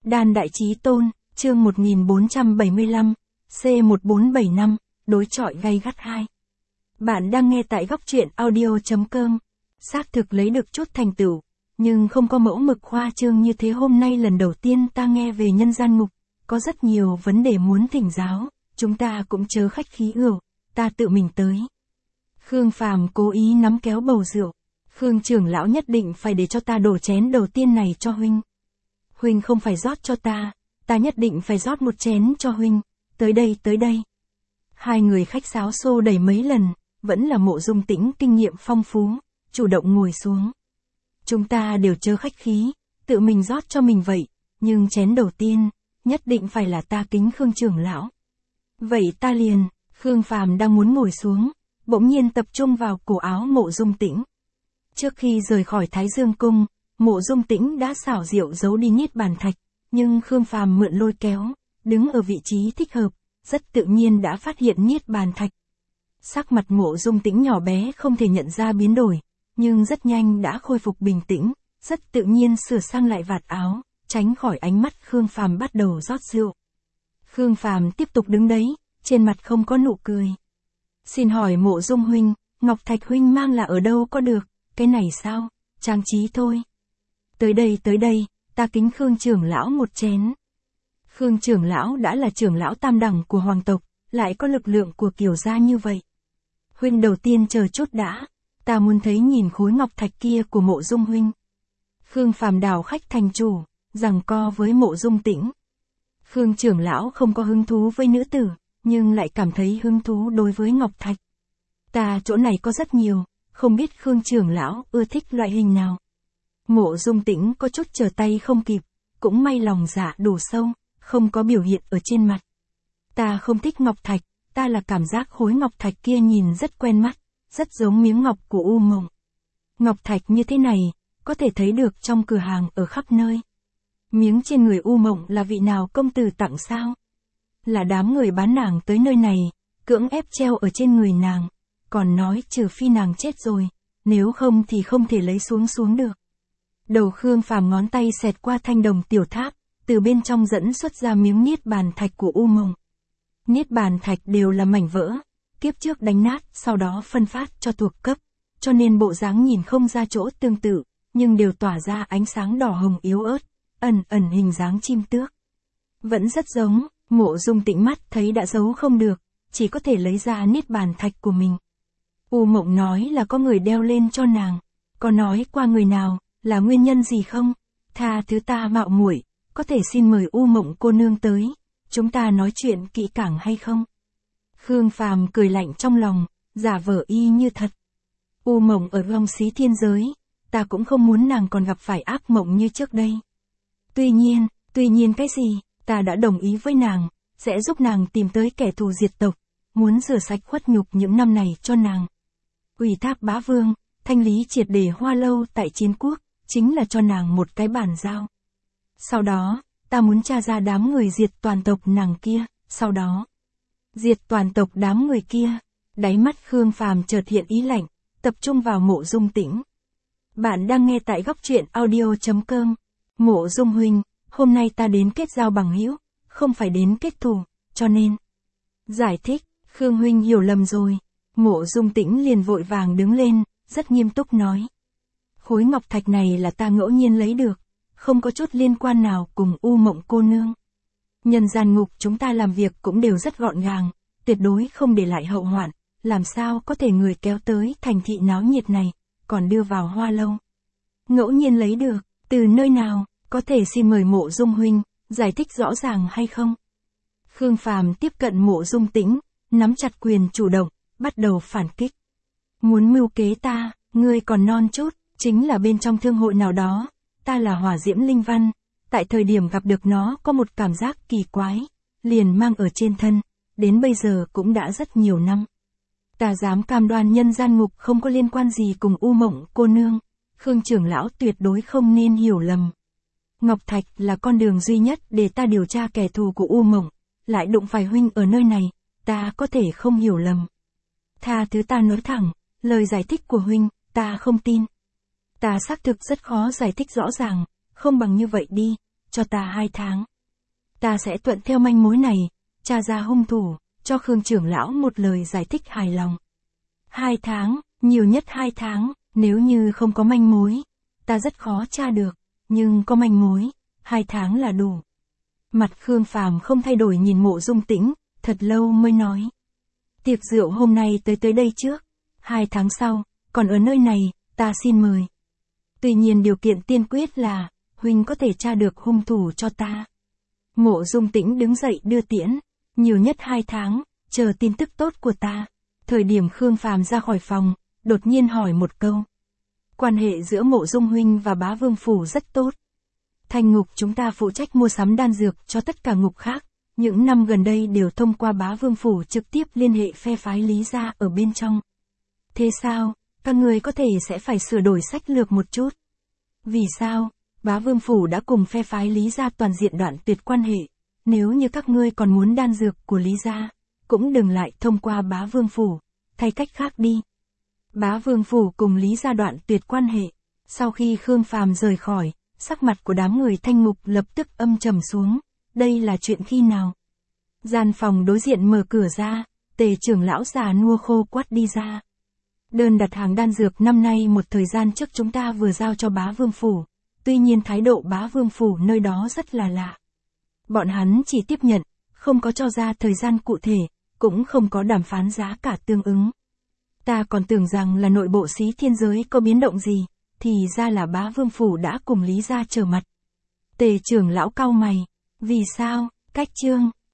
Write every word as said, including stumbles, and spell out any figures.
Đan Đại Chí Tôn, chương một nghìn bốn trăm bảy mươi lăm, C một bốn bảy năm, đối chọi gay gắt hai. Bạn đang nghe tại góc truyện audio chấm com. Xác thực lấy được chút thành tựu, nhưng không có mẫu mực khoa trương như thế. Hôm nay lần đầu tiên ta nghe về nhân gian ngục, có rất nhiều vấn đề muốn thỉnh giáo, chúng ta cũng chớ khách khí ửu, ta tự mình tới. Khương Phàm cố ý nắm kéo bầu rượu. Khương trưởng lão nhất định phải để cho ta đổ chén đầu tiên này cho huynh. Huynh không phải rót cho ta, ta nhất định phải rót một chén cho huynh. Tới đây tới đây. Hai người khách sáo xô đẩy mấy lần, vẫn là Mộ Dung Tĩnh kinh nghiệm phong phú, chủ động ngồi xuống. Chúng ta đều chớ khách khí, tự mình rót cho mình vậy, nhưng chén đầu tiên, nhất định phải là ta kính Khương trưởng lão. Vậy ta liền, Khương Phàm đang muốn ngồi xuống, bỗng nhiên tập trung vào cổ áo Mộ Dung Tĩnh. Trước khi rời khỏi Thái Dương Cung, Mộ Dung Tĩnh đã xảo diệu giấu đi Niết Bàn Thạch, nhưng Khương Phàm mượn lôi kéo, đứng ở vị trí thích hợp, rất tự nhiên đã phát hiện Niết Bàn Thạch. Sắc mặt Mộ Dung Tĩnh nhỏ bé không thể nhận ra biến đổi, nhưng rất nhanh đã khôi phục bình tĩnh, rất tự nhiên sửa sang lại vạt áo, tránh khỏi ánh mắt Khương Phàm bắt đầu rót rượu. Khương Phàm tiếp tục đứng đấy, trên mặt không có nụ cười. Xin hỏi Mộ Dung huynh, Ngọc Thạch huynh mang là ở đâu có được, cái này sao, trang trí thôi. Tới đây tới đây, ta kính Khương trưởng lão một chén. Khương trưởng lão đã là trưởng lão tam đẳng của hoàng tộc, lại có lực lượng của Kiều gia như vậy. Huynh đầu tiên chờ chút đã, ta muốn thấy nhìn khối ngọc thạch kia của Mộ Dung huynh. Khương Phàm đảo khách thành chủ, giằng co với Mộ Dung Tĩnh. Khương trưởng lão không có hứng thú với nữ tử, nhưng lại cảm thấy hứng thú đối với ngọc thạch. Ta chỗ này có rất nhiều, không biết Khương trưởng lão ưa thích loại hình nào. Mộ Dung Tĩnh có chút trở tay không kịp, cũng may lòng dạ đủ sâu, không có biểu hiện ở trên mặt. Ta không thích ngọc thạch, ta là cảm giác khối ngọc thạch kia nhìn rất quen mắt, rất giống miếng ngọc của U Mộng. Ngọc thạch như thế này, có thể thấy được trong cửa hàng ở khắp nơi. Miếng trên người U Mộng là vị nào công tử tặng sao? Là đám người bán nàng tới nơi này, cưỡng ép treo ở trên người nàng, còn nói trừ phi nàng chết rồi, nếu không thì không thể lấy xuống xuống được. Đầu Khương Phàm ngón tay xẹt qua thanh đồng tiểu tháp, từ bên trong dẫn xuất ra miếng Niết Bàn Thạch của U Mộng. Niết Bàn Thạch đều là mảnh vỡ, kiếp trước đánh nát, sau đó phân phát cho thuộc cấp, cho nên bộ dáng nhìn không ra chỗ tương tự, nhưng đều tỏa ra ánh sáng đỏ hồng yếu ớt, ẩn ẩn hình dáng chim tước. Vẫn rất giống, Mộ Dung Tĩnh mắt thấy đã giấu không được, chỉ có thể lấy ra Niết Bàn Thạch của mình. U Mộng nói là có người đeo lên cho nàng, có nói qua người nào, là nguyên nhân gì không? Tha thứ ta mạo muội, có thể xin mời U Mộng cô nương tới, chúng ta nói chuyện kỹ càng hay không? Khương Phàm cười lạnh trong lòng, giả vờ y như thật. U Mộng ở Long Xí Thiên Giới, ta cũng không muốn nàng còn gặp phải ác mộng như trước đây. Tuy nhiên, tuy nhiên cái gì, ta đã đồng ý với nàng, sẽ giúp nàng tìm tới kẻ thù diệt tộc, muốn rửa sạch khuất nhục những năm này cho nàng. Ủy thác bá vương, thanh lý triệt để Hoa Lâu tại Chiến Quốc, chính là cho nàng một cái bàn giao. Sau đó, ta muốn tra ra đám người diệt toàn tộc nàng kia, sau đó. Diệt toàn tộc đám người kia, đáy mắt Khương Phàm chợt hiện ý lạnh, tập trung vào Mộ Dung Tĩnh. Bạn đang nghe tại góc truyện audio chấm com. Mộ Dung huynh, hôm nay ta đến kết giao bằng hữu, không phải đến kết thù, cho nên. Giải thích, Khương huynh hiểu lầm rồi. Mộ Dung Tĩnh liền vội vàng đứng lên, rất nghiêm túc nói. Khối ngọc thạch này là ta ngẫu nhiên lấy được, không có chút liên quan nào cùng U Mộng cô nương. Nhân gian ngục chúng ta làm việc cũng đều rất gọn gàng, tuyệt đối không để lại hậu hoạn, làm sao có thể người kéo tới thành thị náo nhiệt này, còn đưa vào Hoa Lâu. Ngẫu nhiên lấy được, từ nơi nào, có thể xin mời Mộ Dung huynh, giải thích rõ ràng hay không? Khương Phàm tiếp cận Mộ Dung Tĩnh, nắm chặt quyền chủ động, bắt đầu phản kích. Muốn mưu kế ta, ngươi còn non chút, chính là bên trong thương hội nào đó, ta là Hỏa Diễm Linh Văn, tại thời điểm gặp được nó có một cảm giác kỳ quái, liền mang ở trên thân, đến bây giờ cũng đã rất nhiều năm. Ta dám cam đoan nhân gian ngục không có liên quan gì cùng U Mộng cô nương, Khương trưởng lão tuyệt đối không nên hiểu lầm. Ngọc Thạch là con đường duy nhất để ta điều tra kẻ thù của U Mộng, lại đụng phải huynh ở nơi này, ta có thể không hiểu lầm. Tha thứ ta nói thẳng, lời giải thích của huynh, ta không tin. Ta xác thực rất khó giải thích rõ ràng, không bằng như vậy đi, cho ta hai tháng. Ta sẽ thuận theo manh mối này, tra ra hung thủ, cho Khương trưởng lão một lời giải thích hài lòng. Hai tháng, nhiều nhất hai tháng, nếu như không có manh mối, ta rất khó tra được, nhưng có manh mối, hai tháng là đủ. Mặt Khương Phàm không thay đổi nhìn Mộ Dung Tĩnh, thật lâu mới nói. Tiệc rượu hôm nay tới tới đây trước, hai tháng sau, còn ở nơi này, ta xin mời. Tuy nhiên điều kiện tiên quyết là, huynh có thể tra được hung thủ cho ta. Mộ Dung Tĩnh đứng dậy đưa tiễn, nhiều nhất hai tháng, chờ tin tức tốt của ta. Thời điểm Khương Phàm ra khỏi phòng, đột nhiên hỏi một câu. Quan hệ giữa Mộ Dung huynh và Bá Vương phủ rất tốt. Thanh ngục chúng ta phụ trách mua sắm đan dược cho tất cả ngục khác, những năm gần đây đều thông qua Bá Vương phủ trực tiếp liên hệ phe phái Lý gia ở bên trong. Thế sao, các người có thể sẽ phải sửa đổi sách lược một chút. Vì sao? Bá Vương phủ đã cùng phe phái Lý gia toàn diện đoạn tuyệt quan hệ, nếu như các ngươi còn muốn đan dược của Lý gia, cũng đừng lại thông qua Bá Vương phủ, thay cách khác đi. Bá Vương phủ cùng Lý gia đoạn tuyệt quan hệ. Sau khi Khương Phàm rời khỏi, sắc mặt của đám người Thanh Ngục lập tức âm trầm xuống. Đây là chuyện khi nào? Gian phòng đối diện mở cửa ra, Tề trưởng lão già nua khô quát đi ra. Đơn đặt hàng đan dược năm nay một thời gian trước chúng ta vừa giao cho Bá Vương phủ, tuy nhiên thái độ Bá Vương phủ nơi đó rất là lạ. Bọn hắn chỉ tiếp nhận, không có cho ra thời gian cụ thể, cũng không có đàm phán giá cả tương ứng. Ta còn tưởng rằng là nội bộ Xí Thiên giới có biến động gì, thì ra là Bá Vương phủ đã cùng Lý gia trở mặt. Tề trưởng lão cau mày, vì sao? Cách chương